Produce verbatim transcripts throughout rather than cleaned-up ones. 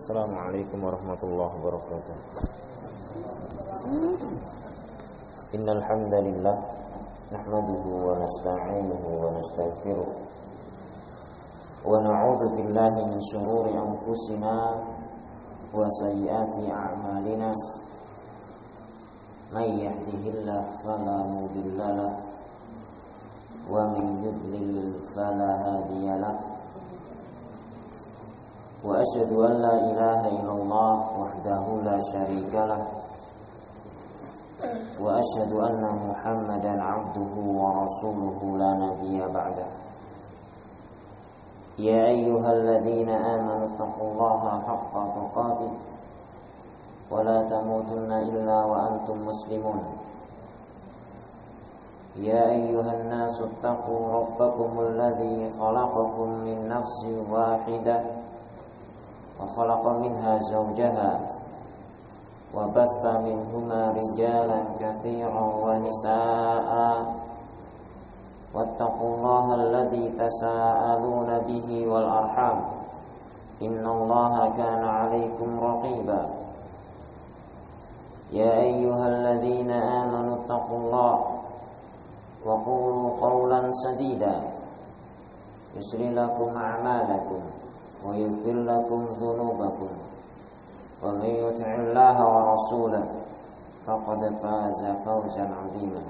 Assalamualaikum warahmatullahi wabarakatuh. Innal hamdalillah nahmaduhu wa nasta'inuhu wa nastaghfiruh wa na'udzu billahi min shururi anfusina wa sayyiati a'malina. May yahdihillahu fala mudilla lahu wa man yudlil fala hadiya lahu. Wa asyhadu an la ilaha illallah wahdahu la syarika lah wa asyhadu anna Muhammadan abduhu wa rasuluhu la nabiyya ba'da. Ya ayyuhalladzina amanu taqullaha haqqa tuqatih wa la tamutunna illa wa antum muslimun. Ya ayyuhan nasu taqu rabbakumul ladzi khalaqakum min nafsin wahidah وخلق منها زوجها وبث منهما رجالا كثيرا ونساء واتقوا الله الذي تساءلون به والأرحام إن الله كان عليكم رقيبا. يا أيها الذين آمنوا اتقوا الله وقولوا قولا سديدا يسر لكم أعمالكم ويغفر لكم ذنوبكم ومن يطع الله ورسوله فقد فاز فوزا عظيما.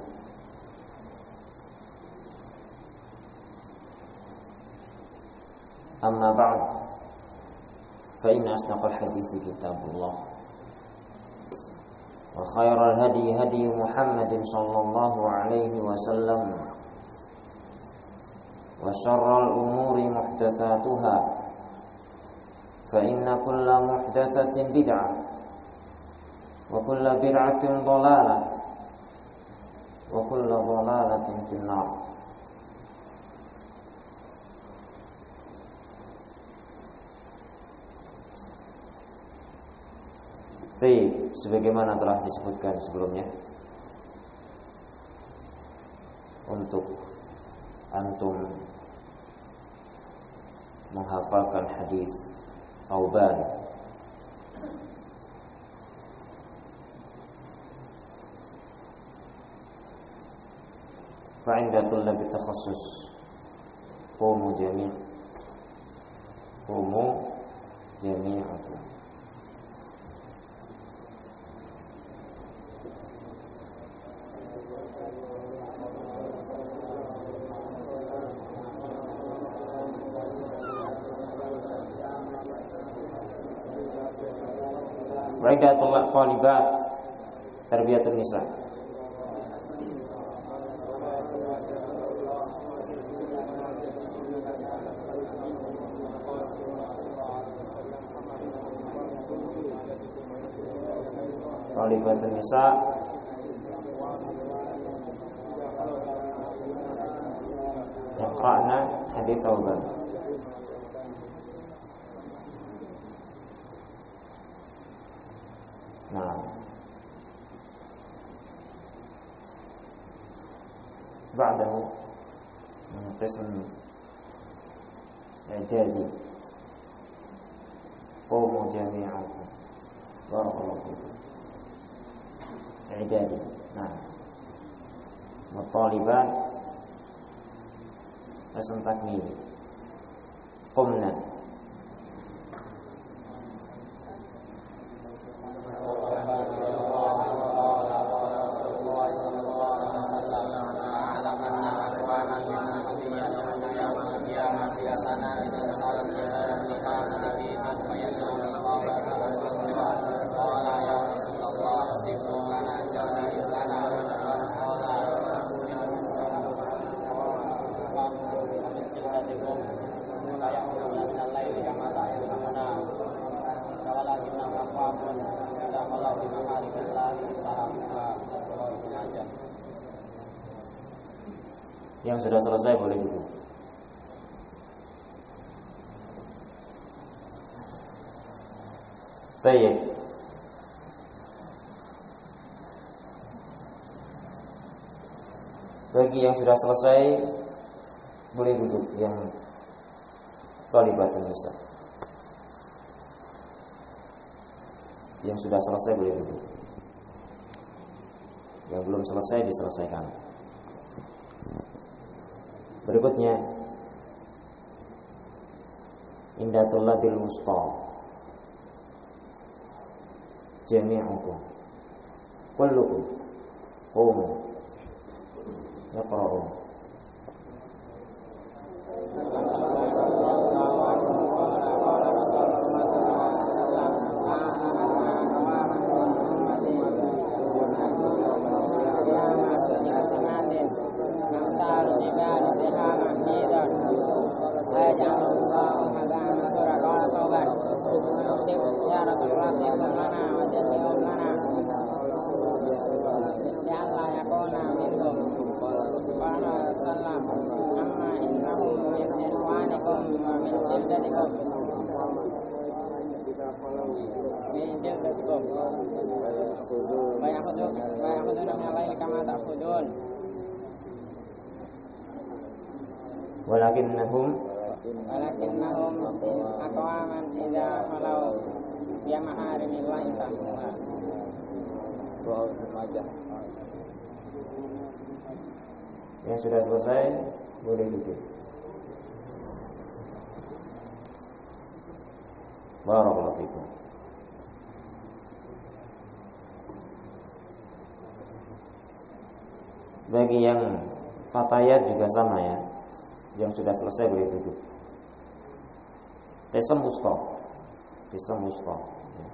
أما بعد فإن أصدق الحديث كتاب الله وخير الهدي هدي محمد صلى الله عليه وسلم وشر الأمور محدثاتها فإن كل محدثة بدعة وكل بدعة ضلالة وكل ضلالة في النار. Baik, sebagaimana telah disebutkan sebelumnya, untuk antum menghafalkan hadis Thauban fa'inda tullabi takhassus qumu jami' qumu jami'akum. Raidah tolak talibat tarbiyatun nisa. Talibatun nisa yaqra'na hadits Thauban. Nah, ba'dahu qism i'dadi qumu jami'akum barakallahu fikum. I'dadi, nah, mutalibat qism takmili qumna. Yang sudah selesai boleh duduk. Baik. Bagi yang sudah selesai boleh duduk, yang thalibatun nisa. Yang sudah selesai boleh duduk. Yang belum selesai diselesaikan. Berikutnya, inda tullabil wusta jami'ukum kullukum qumu yaqra'u. Walakinnahum walakinnahum aqwaman idza khalau bi maharimillahi ta'ala. Yang sudah selesai boleh duduk. Barakallahu fikum. Bagi yang fatayat juga sama ya. Yang sudah selesai boleh duduk. Qisam wusta. Qisam wusta. Ya.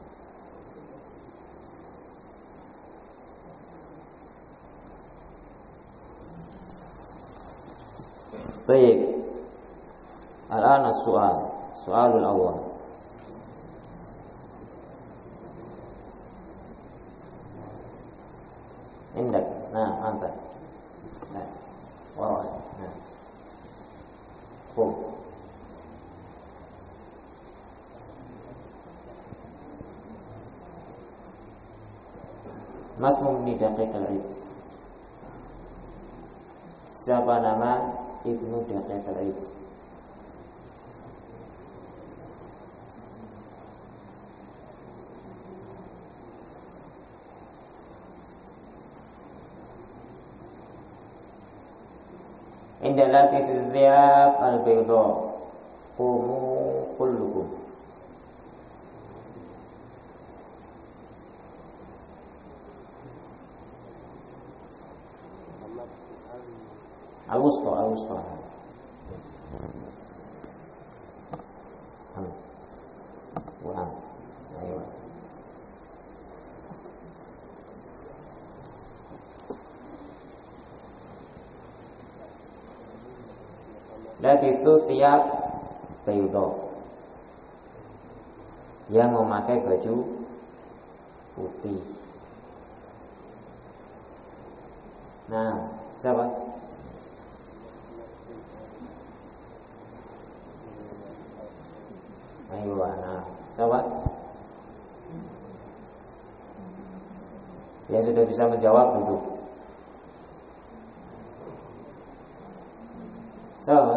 Baik. Al-an as-su'al. Su'alul awwal. Indak. Nah, anta. Nah. Wara. Nah. Qum. Mas Mumni Daqiq al-Id. Siapa nama Ibnu Daqiq al-Id? Inda lati tiziyab al-bayda qumu kullukum. Al-wusta, al-wusta. Wah, ayo. Lati itu tiap bayda yang memakai baju putih. Nah, siapa? Ayo, nah, siapa? Yang sudah bisa menjawab duduk. Siapa?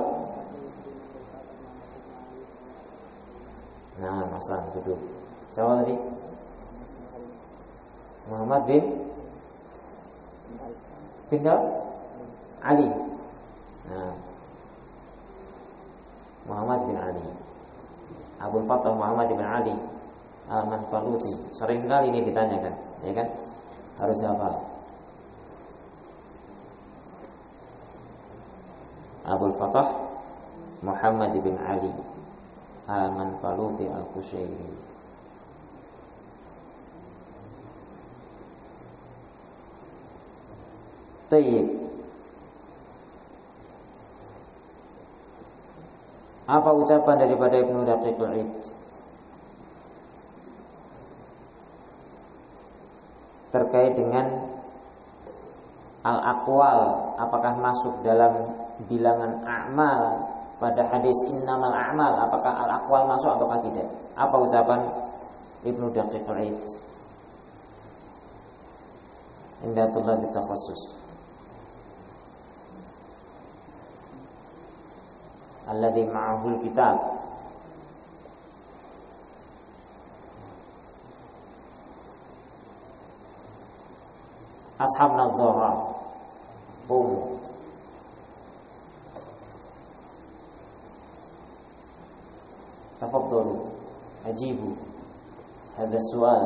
Nah, masa duduk. Siapa tadi? Muhammad bin bin siapa? Ali. Nah, Muhammad bin Ali. Abu Fatah Muhammad bin Ali Al-Manfaluti. Sering sekali ini ditanyakan, ya kan? Harus hafal. Abu Fatah Muhammad bin Ali Al-Manfaluti Al-Qushairi. Tayyib. Apa ucapan daripada Ibnu Daqiq al-Id terkait dengan al-aqwal? Apakah masuk dalam bilangan a'mal pada hadis innamal a'mal? Apakah al-aqwal masuk ataukah tidak? Apa ucapan Ibnu Daqiq al-Id? Inda tulab takhassus alladzi ma'ahul kitab. ashab nadhara qum tafadhalu ajibu hadha su'al.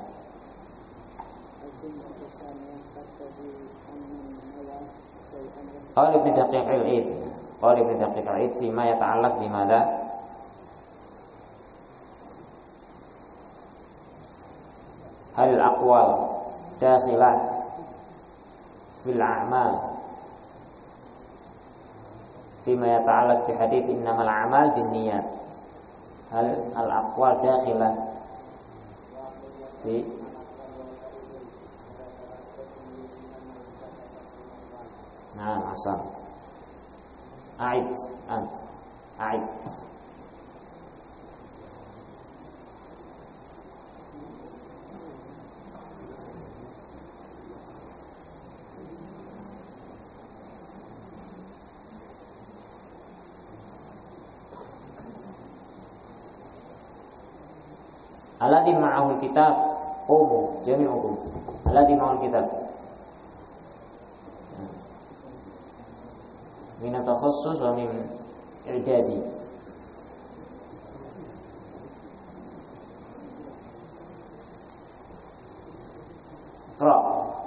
Qala Ibnu Daqiq al-Id qala Ibnu Daqiq al-Id fima yata'allaq bimadha hal al-aqwal dakhilah fil a'mal fima yata'allaq bi hadits innamal a'mal binniyat. Hal al-aqwal dakhilah fi Nah, asal. A'id, ant. A'id. Alladhi ma'ahul kitab qumu jami'ukum. Alladhi ma'ahul kitab min takhassus wa min i'dadi. Qra.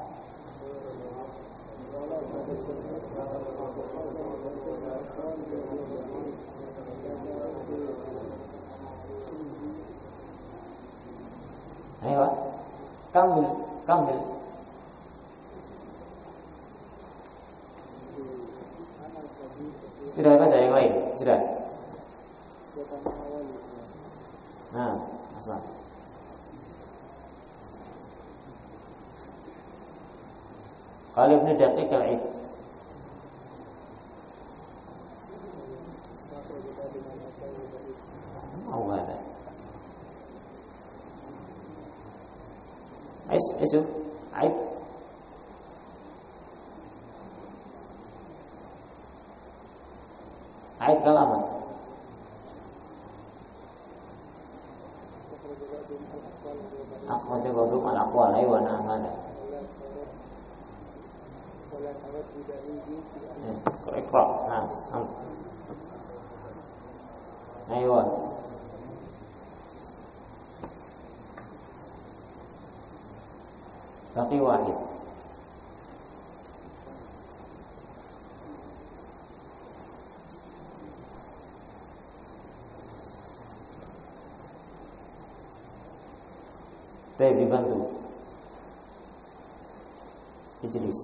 Ayo, kamil, kamil. Sudah baca yang lain? Sudah. Nah, asal. Qala Ibnu Daqiq al-Id Oh, ada. Ais, isu, Aid. Aid kalamat. Akhraja ba'dhum al-aqwal wa na'amala. Iqra. Nah, ayo. Baqi wahid. Teh dibantu. Ijlis.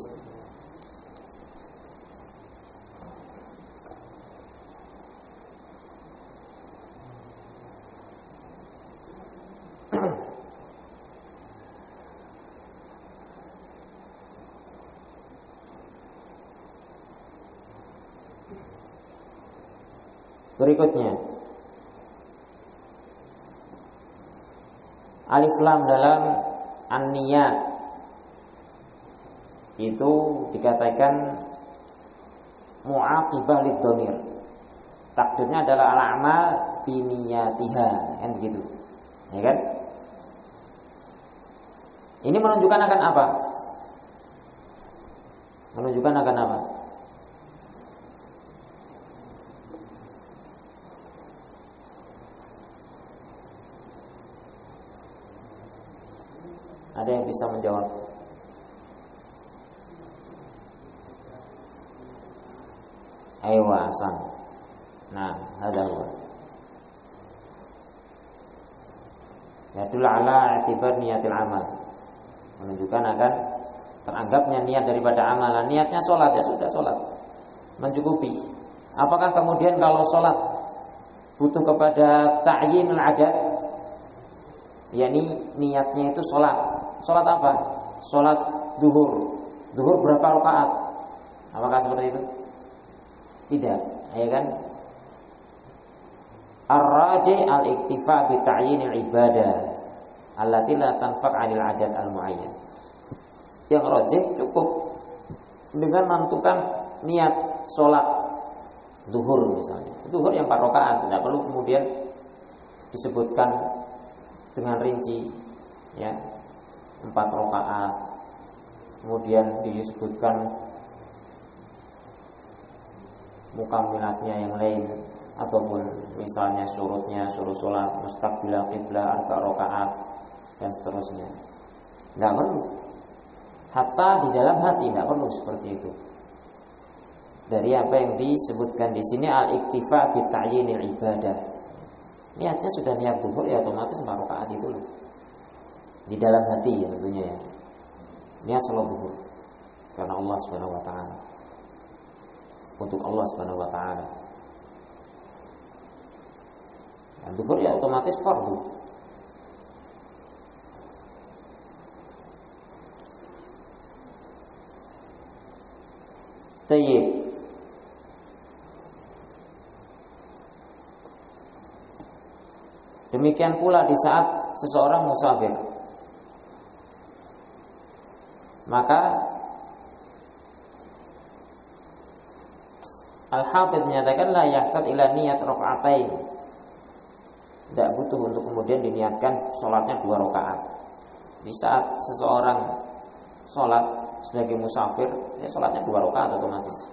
Berikutnya alif lam dalam an-niyat itu dikatakan mu'aqibah lid-dhamir. Takdirnya adalah al-a'mal biniyatiha, kan begitu. Ya kan? Ini menunjukkan akan apa? Menunjukkan akan apa? Ada yang bisa menjawab? Ayo Hasan. Nah, ada huwa. Yadul ala i'tibar niyatil amal. Menunjukkan akan teranggapnya niat daripada amalan. Niatnya sholat, ya sudah sholat, mencukupi. Apakah kemudian kalau sholat butuh kepada ta'yinul adat? yakni niatnya itu sholat. Sholat apa? Sholat duhur. Duhur berapa rakaat? Apakah seperti itu? Tidak, ya kan? Ar-rajih al-iktifa bi ta'yinil ibadah allati la tanfa' 'anil adat al-mu'ayyan. Yang rajih cukup dengan menentukan niat sholat duhur misalnya. Duhur yang empat rakaat, tidak perlu kemudian disebutkan dengan rinci, ya, empat rakaat kemudian disebutkan mukamilatnya yang lain, ataupun misalnya surutnya, surut sholat, mustaqbilal qiblah, arba rakaat dan seterusnya. Enggak perlu. Hatta di dalam hati enggak perlu seperti itu. Dari apa yang disebutkan di sini al-iktifa bi ta'yinil ibadah. Niatnya sudah niat zuhur ya otomatis empat rakaat itu loh. Di dalam hati ya tentunya ya. Niat salat zuhur karena Allah Subhanahu wa taala. Untuk Allah Subhanahu wa taala. Dan zuhur ya otomatis fardu. Tayyib. Demikian pula di saat seseorang musafir, maka Al-Hafidz menyatakan la yahtat ila niyat raka'atain. Tidak butuh untuk kemudian diniatkan sholatnya dua rakaat. Di saat seseorang sholat sebagai musafir, ya sholatnya dua rakaat otomatis.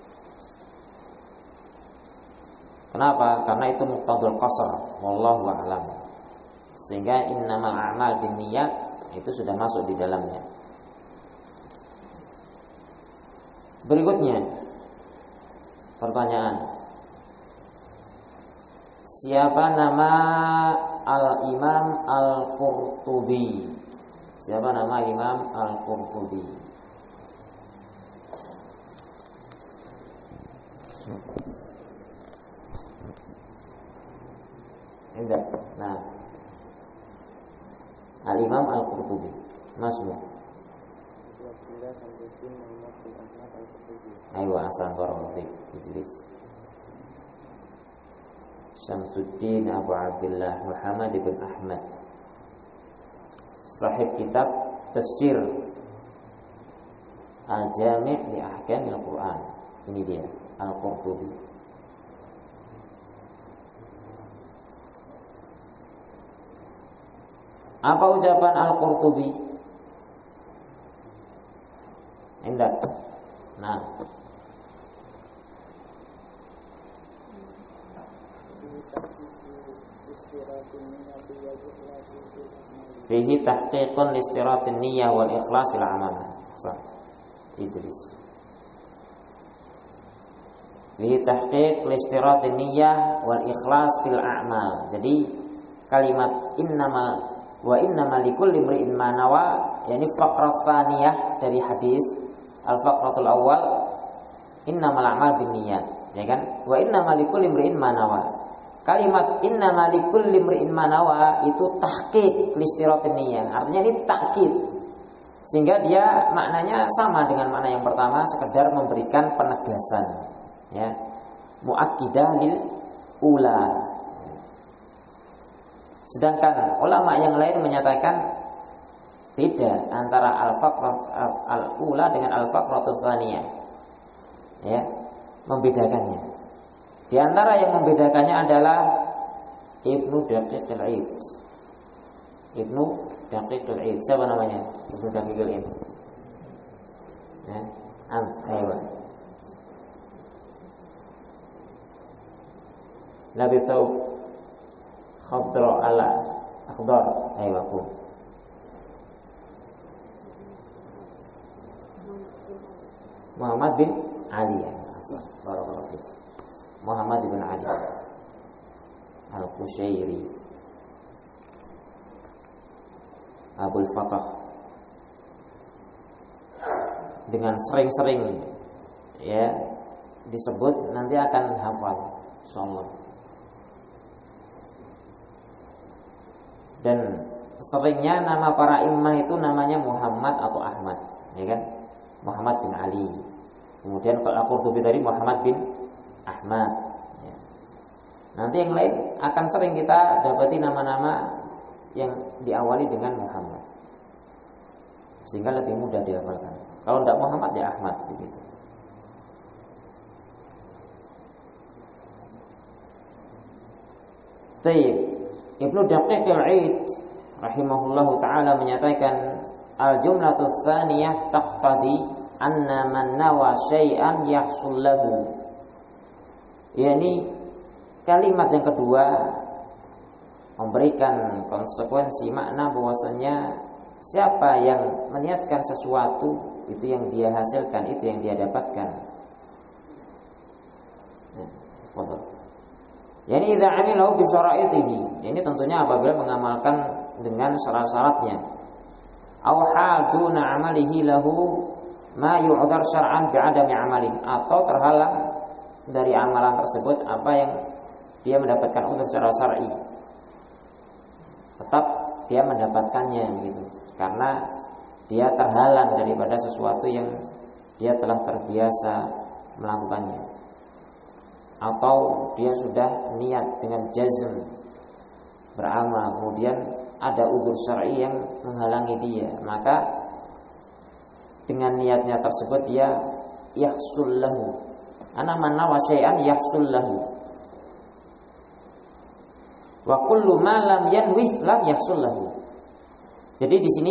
Kenapa? Karena itu muqtadul qasr, wallahu a'lam. Sehingga innamal a'mal binniyat itu sudah masuk di dalamnya. Berikutnya pertanyaan, siapa nama Al-Imam Al-Qurtubi? Siapa nama Imam Al-Qurtubi? Enggak. Nah, Al-Imam Al-Qurtubi, Masmu. Ayo asal korofik Idris. Syamsuddin Abu Abdullah Muhammad bin Ahmad, sahib kitab Tafsir Al-Jami' li Ahkamil Quran. Ini dia Al-Qurtubi. Apa ucapan Al-Qurtubi? Indah. Nah, fihi tahqiqun listiratin niyyah wal ikhlas fil amal. Sah. Idris. Fihi tahqiq listiratin niyyah wal ikhlas fil a'mal. Jadi kalimat innamal wa innamal likulli imri'in ma nawa, yakni faqrat tsaniyah dari hadis al-faqratul awal innamal a'mal binniyat, ya kan? Wa innamal likulli imri'in ma nawa. Kalimat innamal likulli imri'in ma nawa itu tahqiq listiratin niyyah. Artinya ini takkid. Sehingga dia maknanya sama dengan makna yang pertama, sekedar memberikan penegasan, ya. Muakkidah lil ula. Sedangkan ulama yang lain menyatakan beda antara al-faqrat al-ula dengan al-faqratul tsaniyah. Ya, membedakannya. Di antara yang membedakannya adalah Ibnu Daqiqil Aid. Ibnu Daqiqil Aid. Siapa namanya? Ibnu Daqiqil Aid. Ya, am, ayo. Nabi tahu khadra ala akhdar, ayo aku. Muhammad bin Ali. Barakallahu fiik. Muhammad bin Ali Al-Qushairi Abul Fatah. Dengan sering-sering ya disebut nanti akan hafal insyaallah. Dan seringnya nama para imam itu namanya Muhammad atau Ahmad, ya kan? Muhammad bin Ali. Kemudian kalau Al-Qurtubi tadi Muhammad bin Ahmad, ya. Nanti yang lain akan sering kita dapati nama-nama yang diawali dengan Muhammad, sehingga lebih mudah dihafalkan. Kalau tidak Muhammad ya Ahmad begitu. Taib. Ibnu Daqiqil Aid rahimahullahu taala menyatakan al-jumlatu tsaniyah taqtadi anna man nawa syai'an yahsul lahu. Yani kalimat yang kedua memberikan konsekuensi makna bahwasanya siapa yang meniatkan sesuatu itu yang dia hasilkan, itu yang dia dapatkan. Betul. Yani idza amilahu bi syara'itihi. Ini tentunya apabila mengamalkan dengan syarat-syaratnya. Aw haduna amalihi lahu ma yu'dzar syar'an bi'adami amalihi, atau terhalang dari amalan tersebut apa yang dia mendapatkan udzur secara syar'i. Tetap dia mendapatkannya gitu. Karena dia terhalang daripada sesuatu yang dia telah terbiasa melakukannya. Atau dia sudah niat dengan jazm beramal, kemudian ada udzur syar'i yang menghalangi dia, maka dengan niatnya tersebut dia yahsul lahu. Ana man nawa syai'an yahsul lahu. Wa kullu ma lam yanwih lam yahsul lahu. Jadi di sini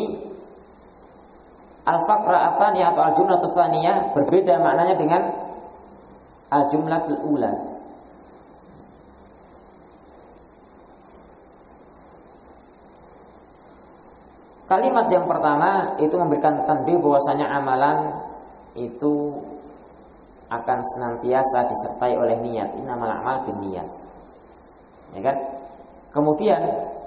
al-faqra atsaniyah atau al-jumlah tsaniyah berbeda maknanya dengan al-jumlatul ula. Kalimat yang pertama itu memberikan tanbih bahwasanya amalan itu akan senantiasa disertai oleh niat. Innamal a'mal binniyat. Ya kan? Kemudian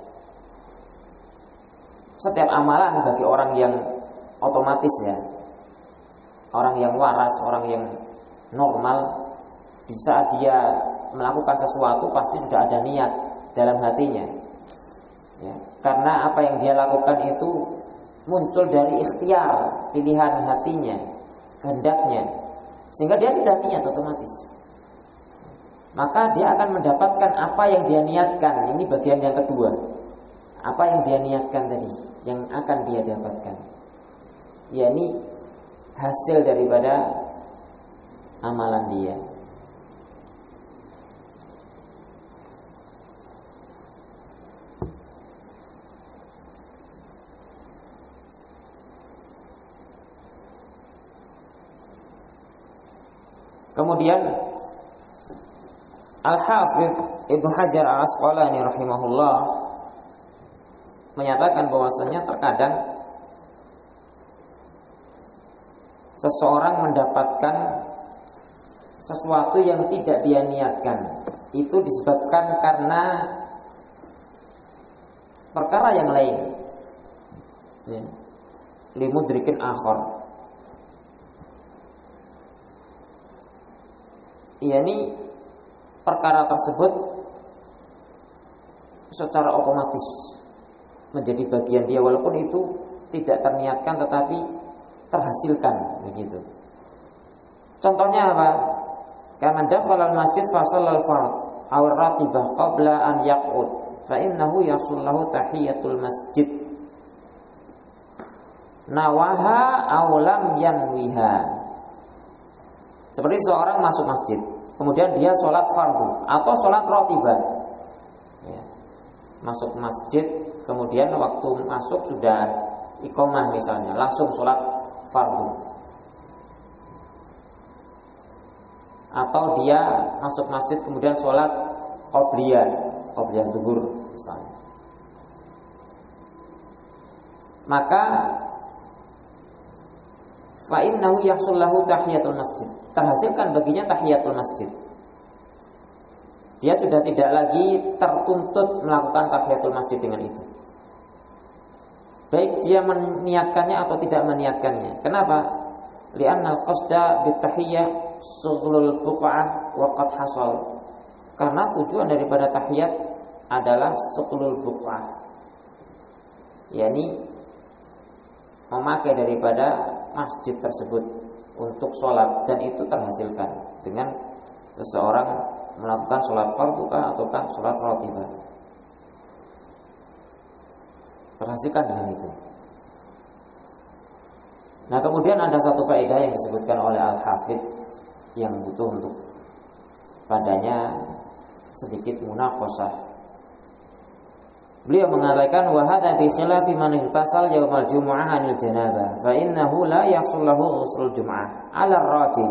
setiap amalan bagi orang yang otomatis ya, orang yang waras, orang yang normal, di saat dia melakukan sesuatu pasti sudah ada niat dalam hatinya ya, karena apa yang dia lakukan itu muncul dari ikhtiar, pilihan hatinya, kehendaknya, sehingga dia sudah niat otomatis. Maka dia akan mendapatkan apa yang dia niatkan. Ini bagian yang kedua. Apa yang dia niatkan tadi yang akan dia dapatkan, yakni hasil daripada amalan dia. Kemudian Al-Hafidz Ibnu Hajar Al-Asqalani rahimahullah menyatakan bahwasanya terkadang seseorang mendapatkan sesuatu yang tidak dia niatkan, itu disebabkan karena perkara yang lain ya, limudrikin akhar. Yakni perkara tersebut secara otomatis menjadi bagian dia, walaupun itu tidak terniatkan tetapi terhasilkan begitu. Contohnya apa? Kama dakhala al-masjid fa shallal fard aw ratibah qabla an yaq'ud fa innahu yasullahu tahiyatul masjid nawaha aw lam yanwiha. Seperti seorang masuk masjid, kemudian dia sholat fardu atau sholat ratibah ya. Masuk masjid, kemudian waktu masuk sudah iqamah misalnya, langsung sholat fardu. Atau dia masuk masjid kemudian sholat qobliyah, qobliyah zuhur misalnya. Maka fa innahu yahsul lahu tahiyatul masjid, terhasilkan baginya tahiyatul masjid. Dia sudah tidak lagi tertuntut melakukan tahiyatul masjid dengan itu, baik dia meniatkannya atau tidak meniatkannya. Kenapa? Li'anna al-qasda bitahiyyah shughlul buq'ah wa qad hasal. Karena tujuan daripada tahiyat adalah shughlul buq'ah, yakni memakai daripada masjid tersebut untuk sholat, dan itu terhasilkan dengan seseorang melakukan sholat fardu ataukah sholat ratibah, terhasilkan dengan itu. Nah, kemudian ada satu faedah yang disebutkan oleh Al-Hafidz yang butuh untuk padanya sedikit munaqashah. Beliau mengatakan wa hadza bi khilafi man ihtasal yaumal jumu'ah 'anil janabah fa innahu la yahsul lahu ghusl jumu'ah 'ala ar-rajih.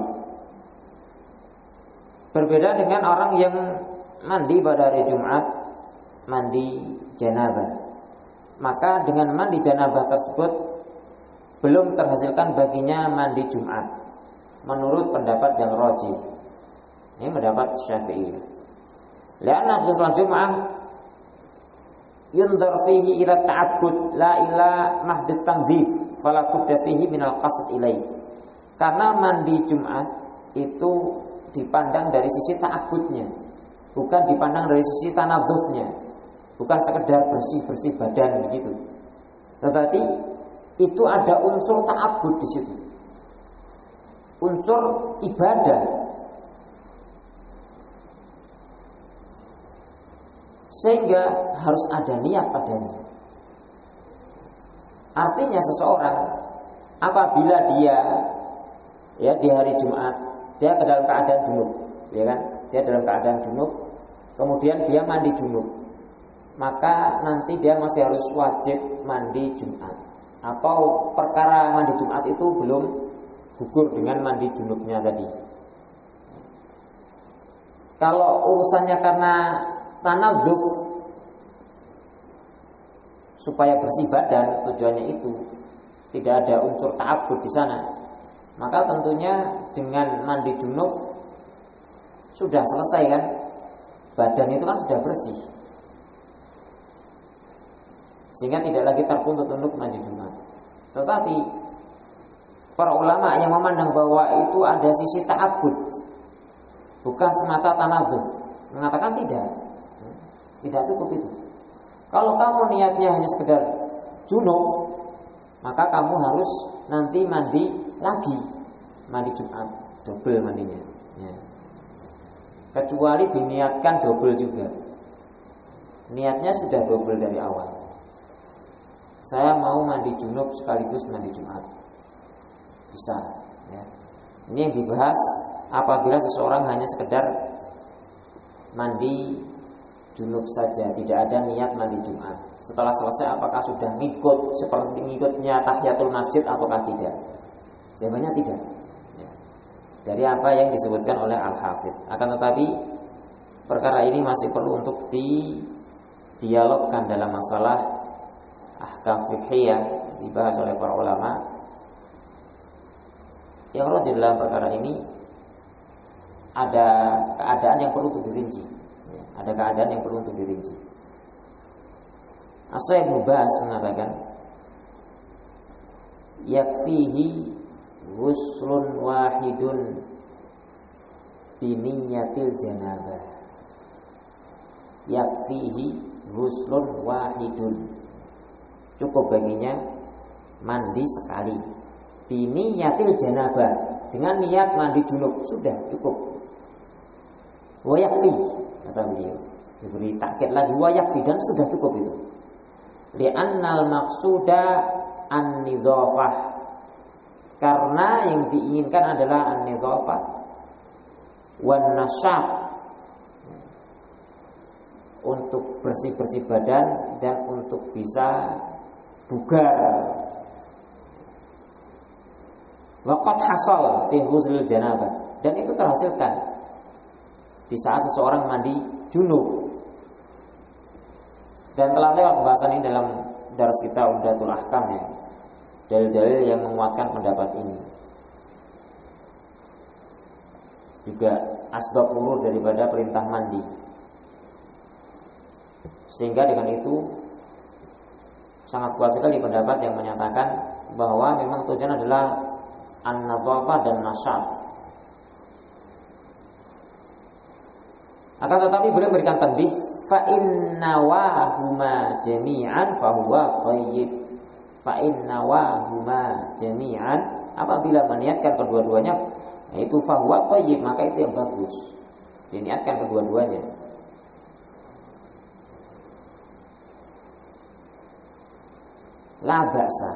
Berbeda dengan orang yang mandi pada hari Jumat, mandi janabah. Maka dengan mandi janabah tersebut belum terhasilkan baginya mandi Jumat. Menurut pendapat yang rajih. Ini pendapat Syafi'i. Lianna ghusl jumu'ah yundar fihi ila ta'abbud la ila mahdud tanzif fala budda fihi minal qasd ilaih. Karena mandi Jumat itu dipandang dari sisi ta'abbudnya, bukan dipandang dari sisi tanadzufnya, bukan sekedar bersih-bersih badan begitu. Tetapi itu ada unsur ta'abbud di situ. Unsur ibadah. Sehingga harus ada niat padanya. Artinya seseorang apabila dia ya di hari Jumat dia ke dalam keadaan junub, ya kan? Dia dalam keadaan junub, kemudian dia mandi junub, maka nanti dia masih harus wajib mandi Jumat. Atau perkara mandi Jumat itu belum gugur dengan mandi junubnya tadi. Kalau urusannya karena tanadzuf supaya bersih badan, tujuannya itu tidak ada unsur ta'abbud di sana, maka tentunya dengan mandi junub sudah selesai kan, badan itu kan sudah bersih, sehingga tidak lagi tertuntut untuk mandi Jumat. Tetapi para ulama yang memandang bahwa itu ada sisi ta'abbud, bukan semata tanadzuf, mengatakan tidak. Tidak cukup itu. Kalau kamu niatnya hanya sekedar junub, maka kamu harus nanti mandi lagi, mandi Jumat, double mandinya. Ya. Kecuali diniatkan double juga. Niatnya sudah double dari awal. Saya mau mandi junub sekaligus mandi Jumat, bisa. Ya. Ini yang dibahas apabila seseorang hanya sekedar mandi junub saja, tidak ada niat mandi Jumat. Setelah selesai apakah sudah ngikut seperti ngikutnya tahiyatul masjid ataukah tidak? Jawabannya tidak. Ya. Dari apa yang disebutkan oleh Al-Hafidz. Akan tetapi perkara ini masih perlu untuk didialogkan dalam masalah ahkam fiqhiyah, dibahas oleh para ulama. Yang rajih dalam perkara ini ada keadaan yang perlu untuk dirinci. Ada keadaan yang perlu untuk dirinci. As-Syaikh Ibnu Baz mengatakan, yakfihi ghuslun wahidun biniyatil janabah. Yakfihi ghuslun wahidun. Cukup baginya mandi sekali. Biniyatil janabah, dengan niat mandi junub, sudah cukup. Wa yakfi, kata beliau, diberi takkid lagi wa yakfi, dan sudah cukup itu. Li'annal maqsuda an-nidhafah, karena yang diinginkan adalah an-nidhafah wan nasyat, untuk bersih-bersih badan dan untuk bisa bugar. Wa qad hasal fi ghusl janabah, dan itu terhasilkan di saat seseorang mandi junub. Dan telah lewat pembahasan ini dalam dars kita Umdatul Ahkam ya. Dalil-dalil yang menguatkan pendapat ini. Juga asbab urur daripada perintah mandi. Sehingga dengan itu sangat kuat sekali pendapat yang menyatakan bahwa memang tujuan adalah an-nadhafah dan nasyat. Akan tetapi beliau memberikan tanbih, fa inna wahuma jami'an fa huwa thayyib. Fa inna wahuma jami'an, apabila meniatkan kedua-duanya, yaitu fa huwa thayyib, maka itu yang bagus. Diniatkan kedua-duanya. La ba'sa.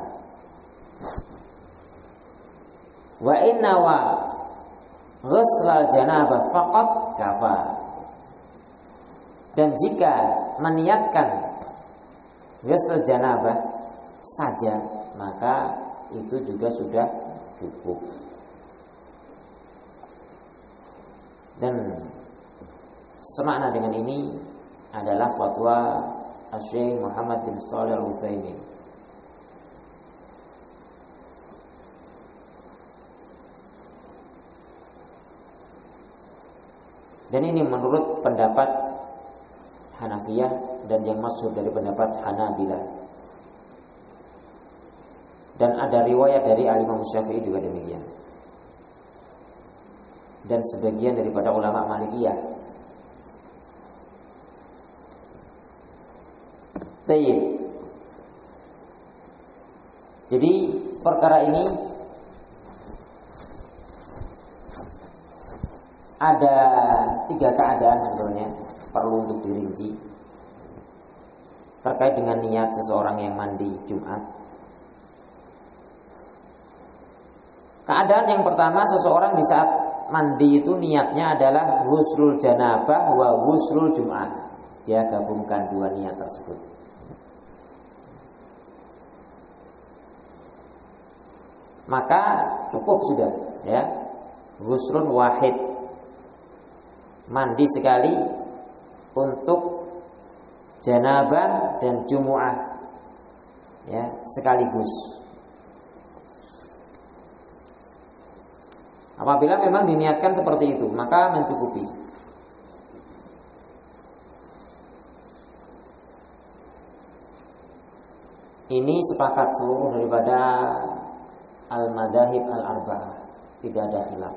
Wa inna wa ghuslal janabah faqat kafa. Dan jika meniatkan ghusl janabah saja, maka itu juga sudah cukup. Dan semakna dengan ini adalah fatwa Syekh Muhammad bin Shalih Al-Utsaimin. Dan ini menurut pendapat Hanafiyah dan yang masyhur dari pendapat Hanabilah. Dan ada riwayat dari Al-Imam Syafi'i juga demikian. Dan sebagian daripada ulama Malikiyah. Tayyib. Jadi perkara ini ada tiga keadaan sebetulnya perlu untuk dirinci terkait dengan niat seseorang yang mandi Jumat. Keadaan yang pertama, seseorang di saat mandi itu niatnya adalah ghuslul janabah wa ghuslul Jumat. Dia gabungkan dua niat tersebut. Maka cukup sudah, ya. Ghuslun wahid, mandi sekali untuk janabah dan Jumu'ah, ya, sekaligus. Apabila memang diniatkan seperti itu, maka mencukupi. Ini sepakat seluruh daripada al-madahib al-arba'ah, tidak ada khilaf.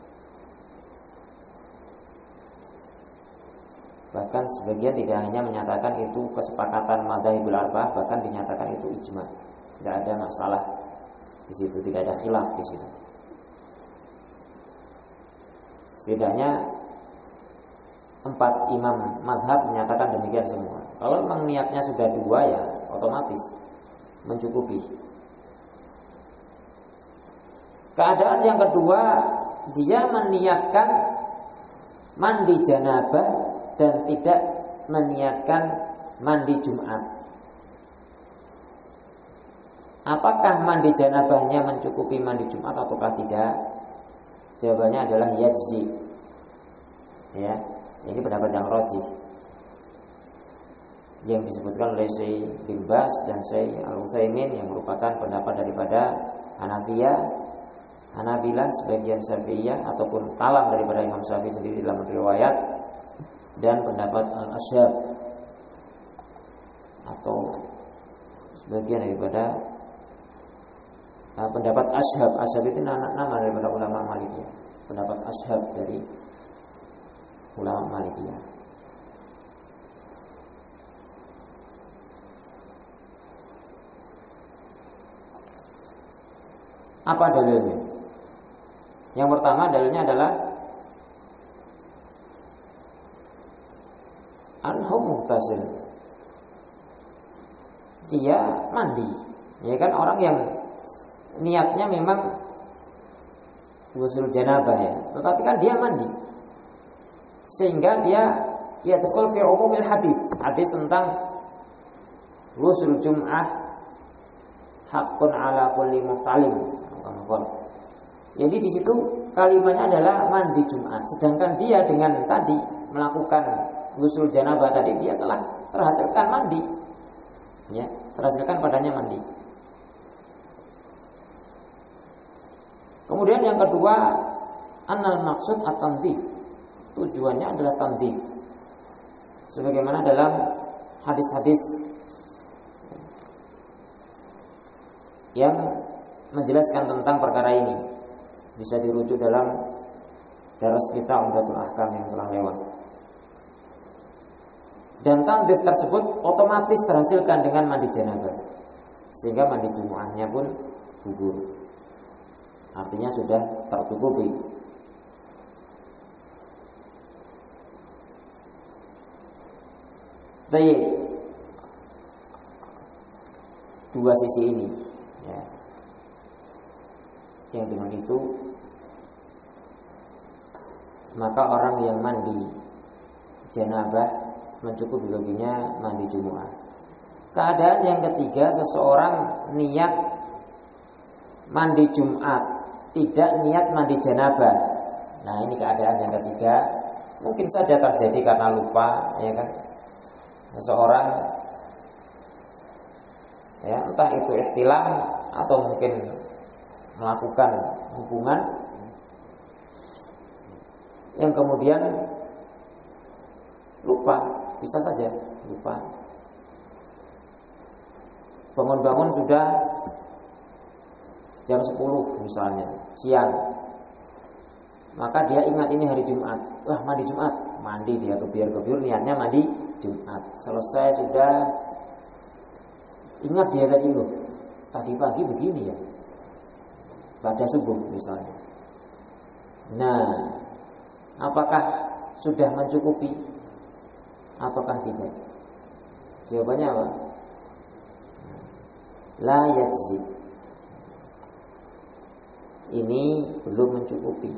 Bahkan sebagian tidak hanya menyatakan itu kesepakatan madahibul arba'ah, bahkan dinyatakan itu ijma. Tidak ada masalah di situ, tidak ada khilaf di situ. Setidaknya empat imam madhab menyatakan demikian semua. Kalau memang niatnya sudah dua, ya otomatis mencukupi. Keadaan yang kedua, dia meniatkan mandi janabah dan tidak meniatkan mandi Jumat. Apakah mandi janabahnya mencukupi mandi Jumat ataukah tidak? Jawabannya adalah yajzi. Ya, ini pendapat yang rajih yang disebutkan oleh Syekh bin Baz dan Syekh Al-Utsaimin, yang merupakan pendapat daripada Hanafiyah, Hanabilah, sebagian Syafi'iyah ataupun kalam daripada Imam Syafi'i sendiri dalam riwayat, dan pendapat Al-Ashab atau sebagian daripada nah, pendapat Ashab. Ashab itu nama, nama daripada ulama Malikiyah. Pendapat Ashab dari ulama Malikiyah. Apa dalilnya? Yang pertama dalilnya adalah anhu muhtasil. Dia mandi. Ya kan, orang yang niatnya memang ghusl janabah, ya, tetapi kan dia mandi, sehingga dia yadkhul fi umumil hadis, hadis tentang ghusl Jum'ah haqqun ala kulli muhtalim. Jadi di situ kalimatnya adalah mandi Jumat, sedangkan dia dengan tadi melakukan ghusl janabah tadi, dia telah terhasilkan mandi, ya, terhasilkan padanya mandi. Kemudian yang kedua, annal maksud at-tandzif, tujuannya adalah tandzif. Sebagaimana dalam hadis-hadis yang menjelaskan tentang perkara ini, bisa dirujuk dalam daras kita Umdatul Ahkam yang telah lewat. Dan tandzif tersebut otomatis terhasilkan dengan mandi janabah, sehingga mandi Jumu'ahnya pun gugur. Artinya sudah tercukupi. Baik, dua sisi ini, ya, yang dengan itu maka orang yang mandi janabah mencukupi baginya mandi Jumu'ah. Keadaan yang ketiga, seseorang niat mandi Jumat, tidak niat mandi janabah. Nah, ini keadaan yang ketiga. Mungkin saja terjadi karena lupa, ya kan? Seseorang, ya, entah itu ihtilam atau mungkin melakukan hubungan yang kemudian lupa, bisa saja lupa. Bangun-bangun sudah jam sepuluh misalnya, siang. Maka dia ingat ini hari Jumat. Wah, mandi Jumat. Mandi dia kebiar-kebiur, niatnya mandi Jumat. Selesai sudah, ingat dia tadi loh, tadi pagi begini ya, pada subuh misalnya. Nah, apakah sudah mencukupi ataukah tidak? Jawabannya apa? La yajzi. Ini belum mencukupi.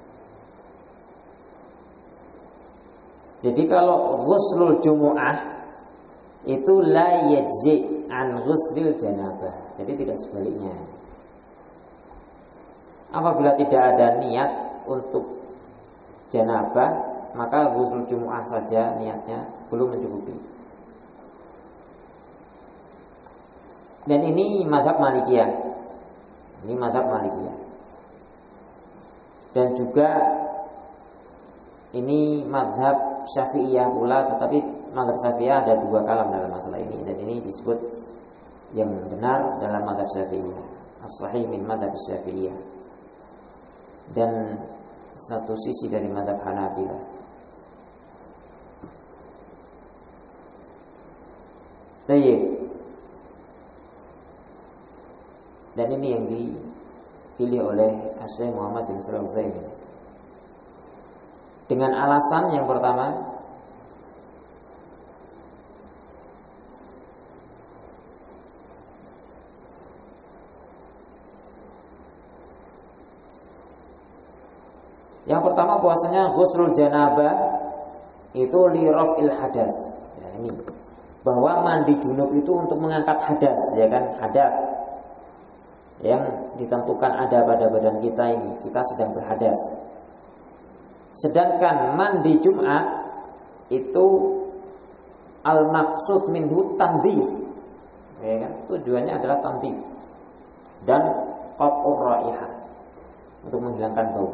Jadi kalau ghuslul jumu'ah itu la yajzi an ghuslil janabah. Jadi tidak sebaliknya. Apabila tidak ada niat untuk janabah, maka ghuslul jumu'ah saja niatnya belum mencukupi. Dan ini mazhab Malikiyah. Ini mazhab Malikiyah. Dan juga ini mazhab Syafi'iyah pula, tetapi mazhab Syafi'iyah ada dua kalam dalam masalah ini, dan ini disebut yang benar dalam mazhab Syafi'iyah, as-sahih min mazhab Syafi'iyah, dan satu sisi dari mazhab Hanabilah. Tayyib. Dan ini yang dipilih oleh Syekh Muhammad bin Shalih Al-Utsaimin dengan alasan yang pertama, yang pertama bahwasanya ghuslul janabah itu li raf'il hadas. Ya, ini bahwa mandi junub itu untuk mengangkat hadas, ya kan? Hadas yang ditentukan ada pada badan kita ini, kita sedang berhadas. Sedangkan mandi Jumat itu al-maqsud minhu tandhif, ya kan? Tujuannya adalah tandhif dan qat'ur raihah, untuk menghilangkan bau.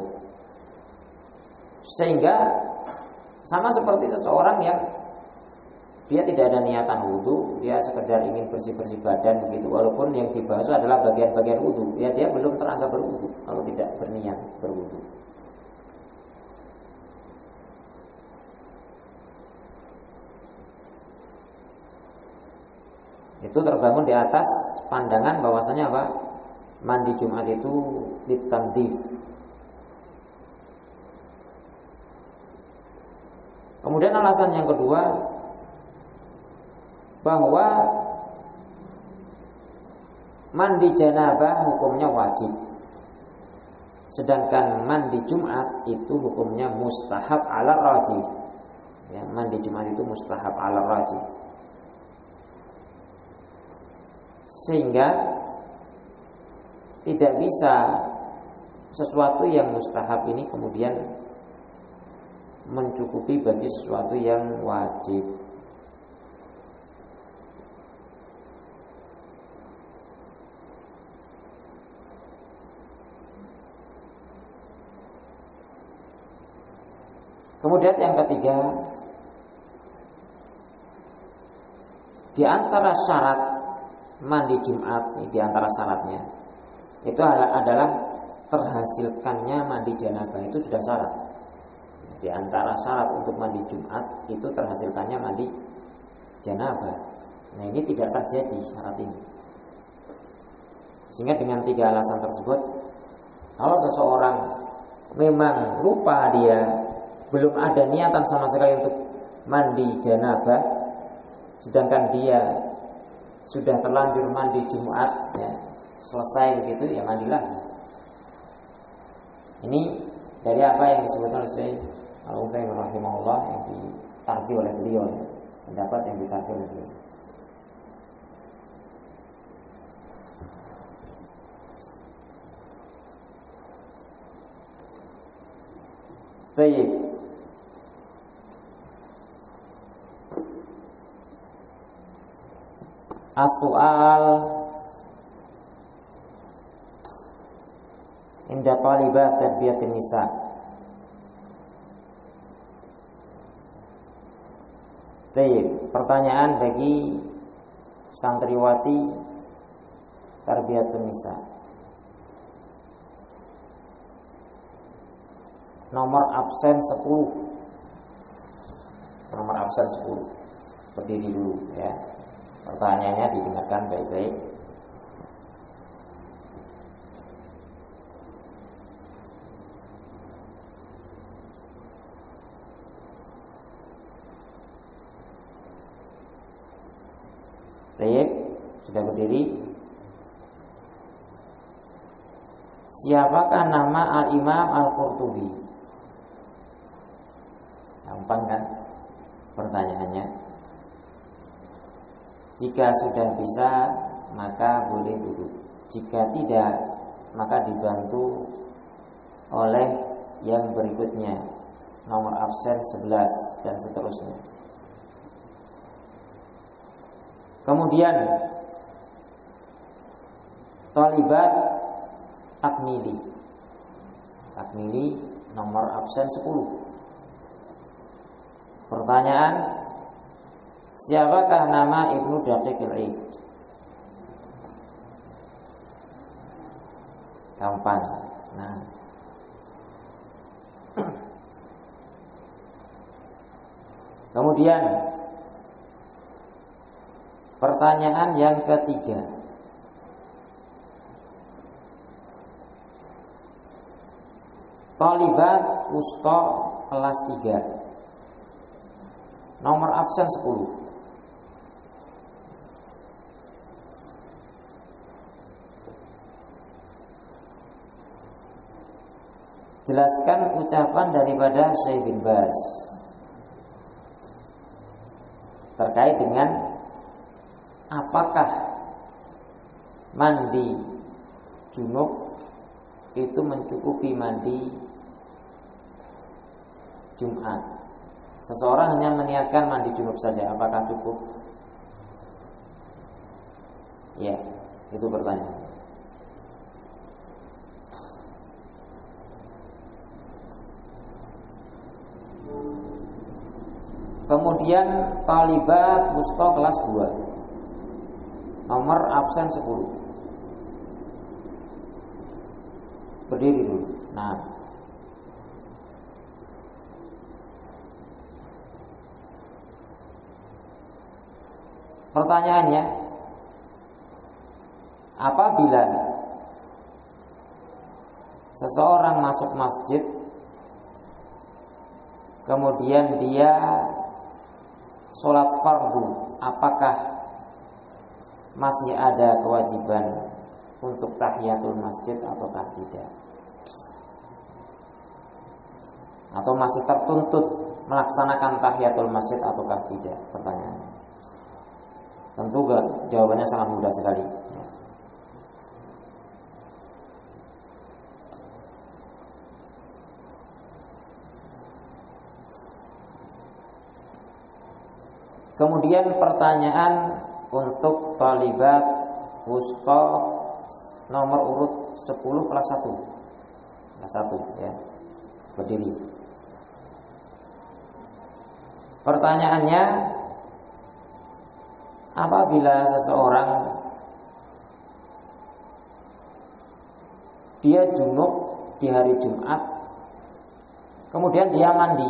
Sehingga sama seperti seseorang yang dia tidak ada niatan wudu, dia sekedar ingin bersih-bersih badan begitu, walaupun yang dibahas adalah bagian-bagian wudu, ya dia belum teranggap berwudu kalau tidak berniat berwudu. Itu terbangun di atas pandangan bahwasanya apa? Mandi Jumat itu litandif. Kemudian alasan yang kedua, bahwa mandi janabah hukumnya wajib, sedangkan mandi Jumat itu hukumnya mustahab ala rajih. Ya, mandi Jumat itu mustahab ala rajih. Sehingga tidak bisa sesuatu yang mustahab ini kemudian mencukupi bagi sesuatu yang wajib. Kemudian yang ketiga, di antara syarat mandi Jumat, di antara syaratnya itu adalah terhasilkannya mandi janabah, itu sudah syarat. Di antara syarat untuk mandi Jumat itu terhasilkannya mandi janabah. Nah, ini tidak terjadi syarat ini. Sehingga dengan tiga alasan tersebut, kalau seseorang memang lupa, dia belum ada niatan sama sekali untuk mandi janabah, sedangkan dia sudah terlanjur mandi Jumat, ya, selesai begitu, ya mandi lagi. Ini dari apa yang disebutkan oleh Syekh Al-Utsaimin rahimahullah, yang ditarjih oleh beliau, ya, pendapat yang ditarjih oleh beliau. Baik. As-su'al inda talibat tarbiyatin nisa. Baik, pertanyaan bagi santriwati tarbiyatun nisa. Nomor absen sepuluh. Nomor absen sepuluh. Berdiri dulu ya. Pertanyaannya didengarkan baik-baik. Baik, sudah berdiri. Siapakah nama Al-Imam Al-Qurtubi? Gampang kan pertanyaannya? Jika sudah bisa, maka boleh duduk. Jika tidak, maka dibantu oleh yang berikutnya, nomor absen sebelas dan seterusnya. Kemudian Thalibat Takmili. Takmili nomor absen sepuluh. Pertanyaan, siapakah nama Ibnu Daqiqil Id? Gampang. Nah. Kemudian pertanyaan yang ketiga, Thalibat Wusta kelas tiga, nomor absen sepuluh. Jelaskan ucapan daripada Syekh bin Baz terkait dengan apakah mandi junub itu mencukupi mandi Jumat. Seseorang hanya meniatkan mandi junub saja, apakah cukup? Ya, itu pertanyaan. Kemudian Thalibat Wusta kelas dua, nomor absen sepuluh. Berdiri dulu. Nah, pertanyaannya, apabila seseorang masuk masjid kemudian dia sholat fardu, apakah masih ada kewajiban untuk tahiyatul masjid ataukah tidak? Atau masih tertuntut melaksanakan tahiyatul masjid ataukah tidak? Pertanyaannya. Tentu jawabannya sangat mudah sekali. Kemudian pertanyaan untuk Thalibat Wusta nomor urut sepuluh kelas satu. Kelas satu ya. Berdiri. Pertanyaannya, apabila seseorang dia junub di hari Jumat, kemudian dia mandi,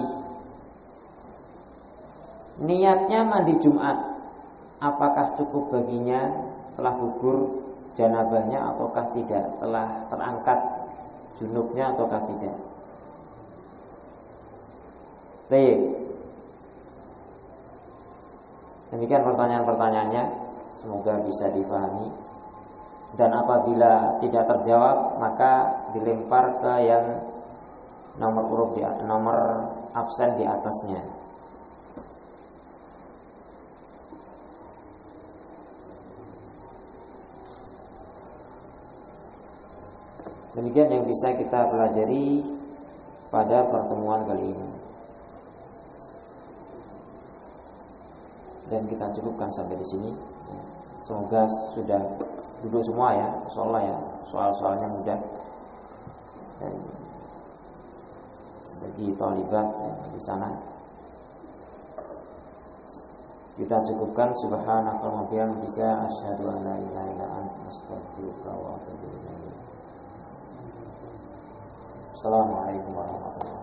niatnya mandi Jumat, apakah cukup baginya, telah gugur janabahnya ataukah tidak, telah terangkat junubnya ataukah tidak? Baik. Demikian pertanyaan-pertanyaannya, semoga bisa difahami. Dan apabila tidak terjawab, maka dilempar ke yang nomor urut di nomor absen di atasnya. Demikian yang bisa kita pelajari pada pertemuan kali ini. Dan kita cukupkan sampai di sini. Semoga sudah duduk semua ya, insyaallah ya. Soal-soalnya mudah. Dan bagi thalibat ya, di sana kita cukupkan. Subhanakallahumma wa bihamdika asyhadu an la ilaha illa anta astaghfiruka wa atubu ilaik. Assalamualaikum warahmatullahi wabarakatuh.